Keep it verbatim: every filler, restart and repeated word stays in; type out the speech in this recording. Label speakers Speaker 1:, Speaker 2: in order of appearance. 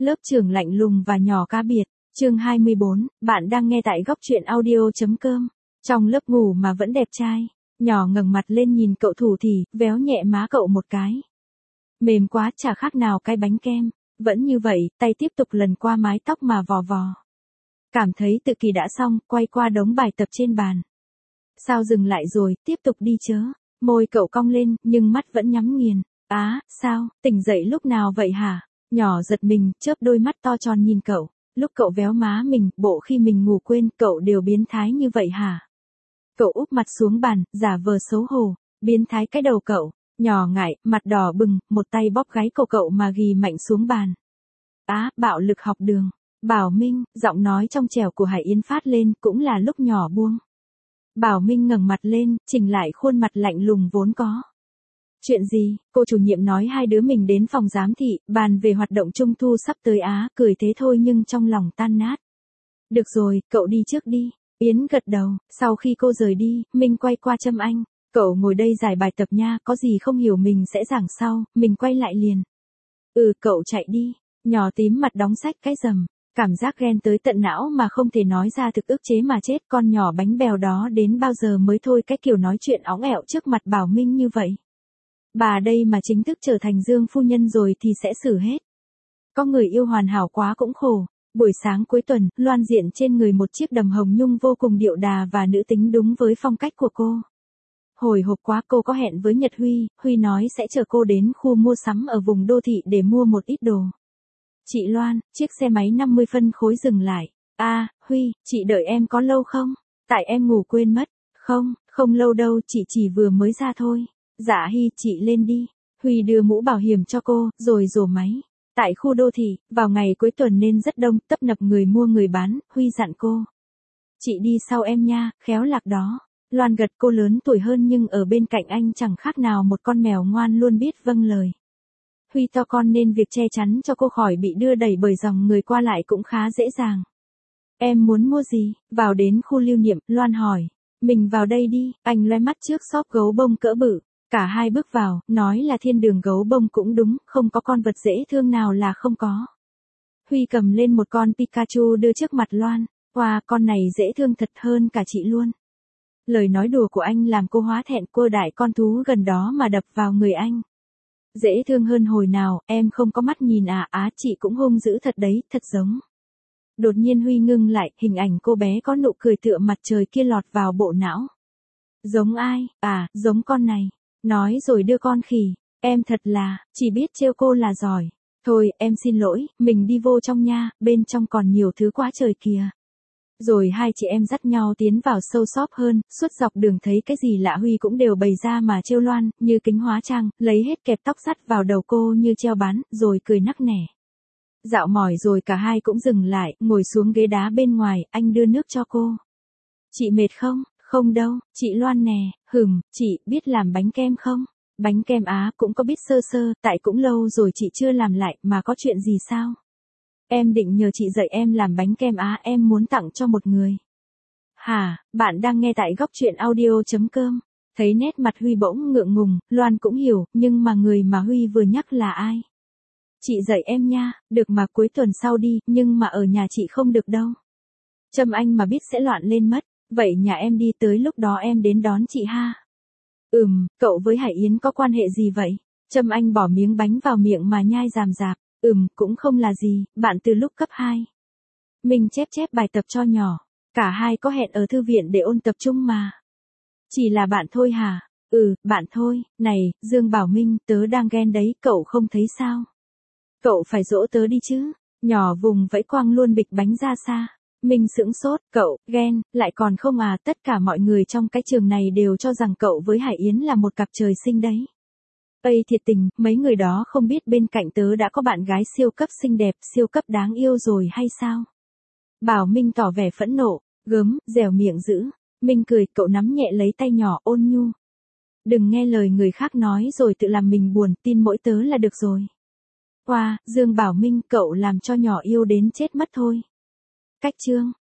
Speaker 1: Lớp trưởng lạnh lùng và nhỏ cá biệt. Chương hai mươi bốn, bạn đang nghe tại góc truyện audio.com. Trong lớp ngủ mà vẫn đẹp trai. Nhỏ ngẩng mặt lên nhìn cậu thủ thì, véo nhẹ má cậu một cái. Mềm quá chả khác nào cái bánh kem. Vẫn như vậy, tay tiếp tục lần qua mái tóc mà vò vò. Cảm thấy tự kỳ đã xong, quay qua đống bài tập trên bàn. Sao dừng lại rồi, tiếp tục đi chớ. Môi cậu cong lên, nhưng mắt vẫn nhắm nghiền. Á, sao, tỉnh dậy lúc nào vậy hả? Nhỏ giật mình, chớp đôi mắt to tròn nhìn cậu. Lúc cậu véo má mình, bộ khi mình ngủ quên, cậu đều biến thái như vậy hả? Cậu úp mặt xuống bàn, giả vờ xấu hổ. Biến thái cái đầu cậu. Nhỏ ngại, mặt đỏ bừng, một tay bóp gáy cổ cậu mà ghì mạnh xuống bàn. Á, bạo lực học đường. Bảo Minh, giọng nói trong trẻo của Hải Yến phát lên, cũng là lúc nhỏ buông. Bảo Minh ngẩng mặt lên, chỉnh lại khuôn mặt lạnh lùng vốn có. Chuyện gì? Cô chủ nhiệm nói hai đứa mình đến phòng giám thị, bàn về hoạt động trung thu sắp tới á, cười thế thôi nhưng trong lòng tan nát. Được rồi, cậu đi trước đi. Yến gật đầu, sau khi cô rời đi, Minh quay qua Trâm Anh. Cậu ngồi đây giải bài tập nha, có gì không hiểu mình sẽ giảng sau, mình quay lại liền. Ừ, cậu chạy đi. Nhỏ tím mặt đóng sách cái rầm. Cảm giác ghen tới tận não mà không thể nói ra thực ức chế mà chết, con nhỏ bánh bèo đó đến bao giờ mới thôi cái kiểu nói chuyện óng ẹo trước mặt Bảo Minh như vậy. Bà đây mà chính thức trở thành Dương phu nhân rồi thì sẽ xử hết. Có người yêu hoàn hảo quá cũng khổ. Buổi sáng cuối tuần, Loan diện trên người một chiếc đầm hồng nhung vô cùng điệu đà và nữ tính đúng với phong cách của cô. Hồi hộp quá, cô có hẹn với Nhật Huy, Huy nói sẽ chở cô đến khu mua sắm ở vùng đô thị để mua một ít đồ. Chị Loan, chiếc xe máy năm mươi phân khối dừng lại. A, à, Huy, chị đợi em có lâu không? Tại em ngủ quên mất. Không, không lâu đâu, chị chỉ vừa mới ra thôi. Dạ Hi, chị lên đi. Huy đưa mũ bảo hiểm cho cô, rồi rồ máy. Tại khu đô thị, vào ngày cuối tuần nên rất đông, tấp nập người mua người bán, Huy dặn cô. Chị đi sau em nha, khéo lạc đó. Loan gật, cô lớn tuổi hơn nhưng ở bên cạnh anh chẳng khác nào một con mèo ngoan luôn biết vâng lời. Huy to con nên việc che chắn cho cô khỏi bị đưa đẩy bởi dòng người qua lại cũng khá dễ dàng. Em muốn mua gì? Vào đến khu lưu niệm, Loan hỏi. Mình vào đây đi, anh loe mắt trước shop gấu bông cỡ bự. Cả hai bước vào, nói là thiên đường gấu bông cũng đúng, không có con vật dễ thương nào là không có. Huy cầm lên một con Pikachu đưa trước mặt Loan. Wow, con này dễ thương thật hơn cả chị luôn. Lời nói đùa của anh làm cô hóa thẹn, cô đại con thú gần đó mà đập vào người anh. Dễ thương hơn hồi nào, em không có mắt nhìn à, á chị cũng hung dữ thật đấy, thật giống. Đột nhiên Huy ngưng lại, hình ảnh cô bé có nụ cười tựa mặt trời kia lọt vào bộ não. Giống ai? À, giống con này. Nói rồi đưa con khỉ. Em thật là, chỉ biết trêu cô là giỏi. Thôi, em xin lỗi, mình đi vô trong nha, bên trong còn nhiều thứ quá trời kìa. Rồi hai chị em dắt nhau tiến vào sâu shop hơn, suốt dọc đường thấy cái gì lạ Huy cũng đều bày ra mà trêu Loan, như kính hóa trang, lấy hết kẹp tóc sắt vào đầu cô như treo bán, rồi cười nắc nẻ. Dạo mỏi rồi cả hai cũng dừng lại, ngồi xuống ghế đá bên ngoài, anh đưa nước cho cô. Chị mệt không? Không đâu, chị Loan nè, hừm, chị biết làm bánh kem không? Bánh kem á cũng có biết sơ sơ, tại cũng lâu rồi chị chưa làm lại, mà có chuyện gì sao? Em định nhờ chị dạy em làm bánh kem á, em muốn tặng cho một người. Hả, bạn đang nghe tại góc truyện audio.com. Thấy nét mặt Huy bỗng ngượng ngùng, Loan cũng hiểu, nhưng mà người mà Huy vừa nhắc là ai? Chị dạy em nha, được mà cuối tuần sau đi, nhưng mà ở nhà chị không được đâu. Trâm Anh mà biết sẽ loạn lên mất, vậy nhà em đi tới lúc đó em đến đón chị ha. Ừm, cậu với Hải Yến có quan hệ gì vậy? Trâm Anh bỏ miếng bánh vào miệng mà nhai ràm rạp. Ừm, cũng không là gì, bạn từ lúc cấp hai. Mình chép chép bài tập cho nhỏ. Cả hai có hẹn ở thư viện để ôn tập trung mà. Chỉ là bạn thôi hả? Ừ, bạn thôi. Này, Dương Bảo Minh, tớ đang ghen đấy, cậu không thấy sao? Cậu phải dỗ tớ đi chứ. Nhỏ vùng vẫy quăng luôn bịch bánh ra xa. Mình sững sốt, cậu, ghen, lại còn không à, tất cả mọi người trong cái trường này đều cho rằng cậu với Hải Yến là một cặp trời sinh đấy. Ây thiệt tình, mấy người đó không biết bên cạnh tớ đã có bạn gái siêu cấp xinh đẹp, siêu cấp đáng yêu rồi hay sao? Bảo Minh tỏ vẻ phẫn nộ, gớm, dẻo miệng dữ. Minh cười, cậu nắm nhẹ lấy tay nhỏ ôn nhu. Đừng nghe lời người khác nói rồi tự làm mình buồn, tin mỗi tớ là được rồi. Wow, Dương Bảo Minh, cậu làm cho nhỏ yêu đến chết mất thôi. Cách chương.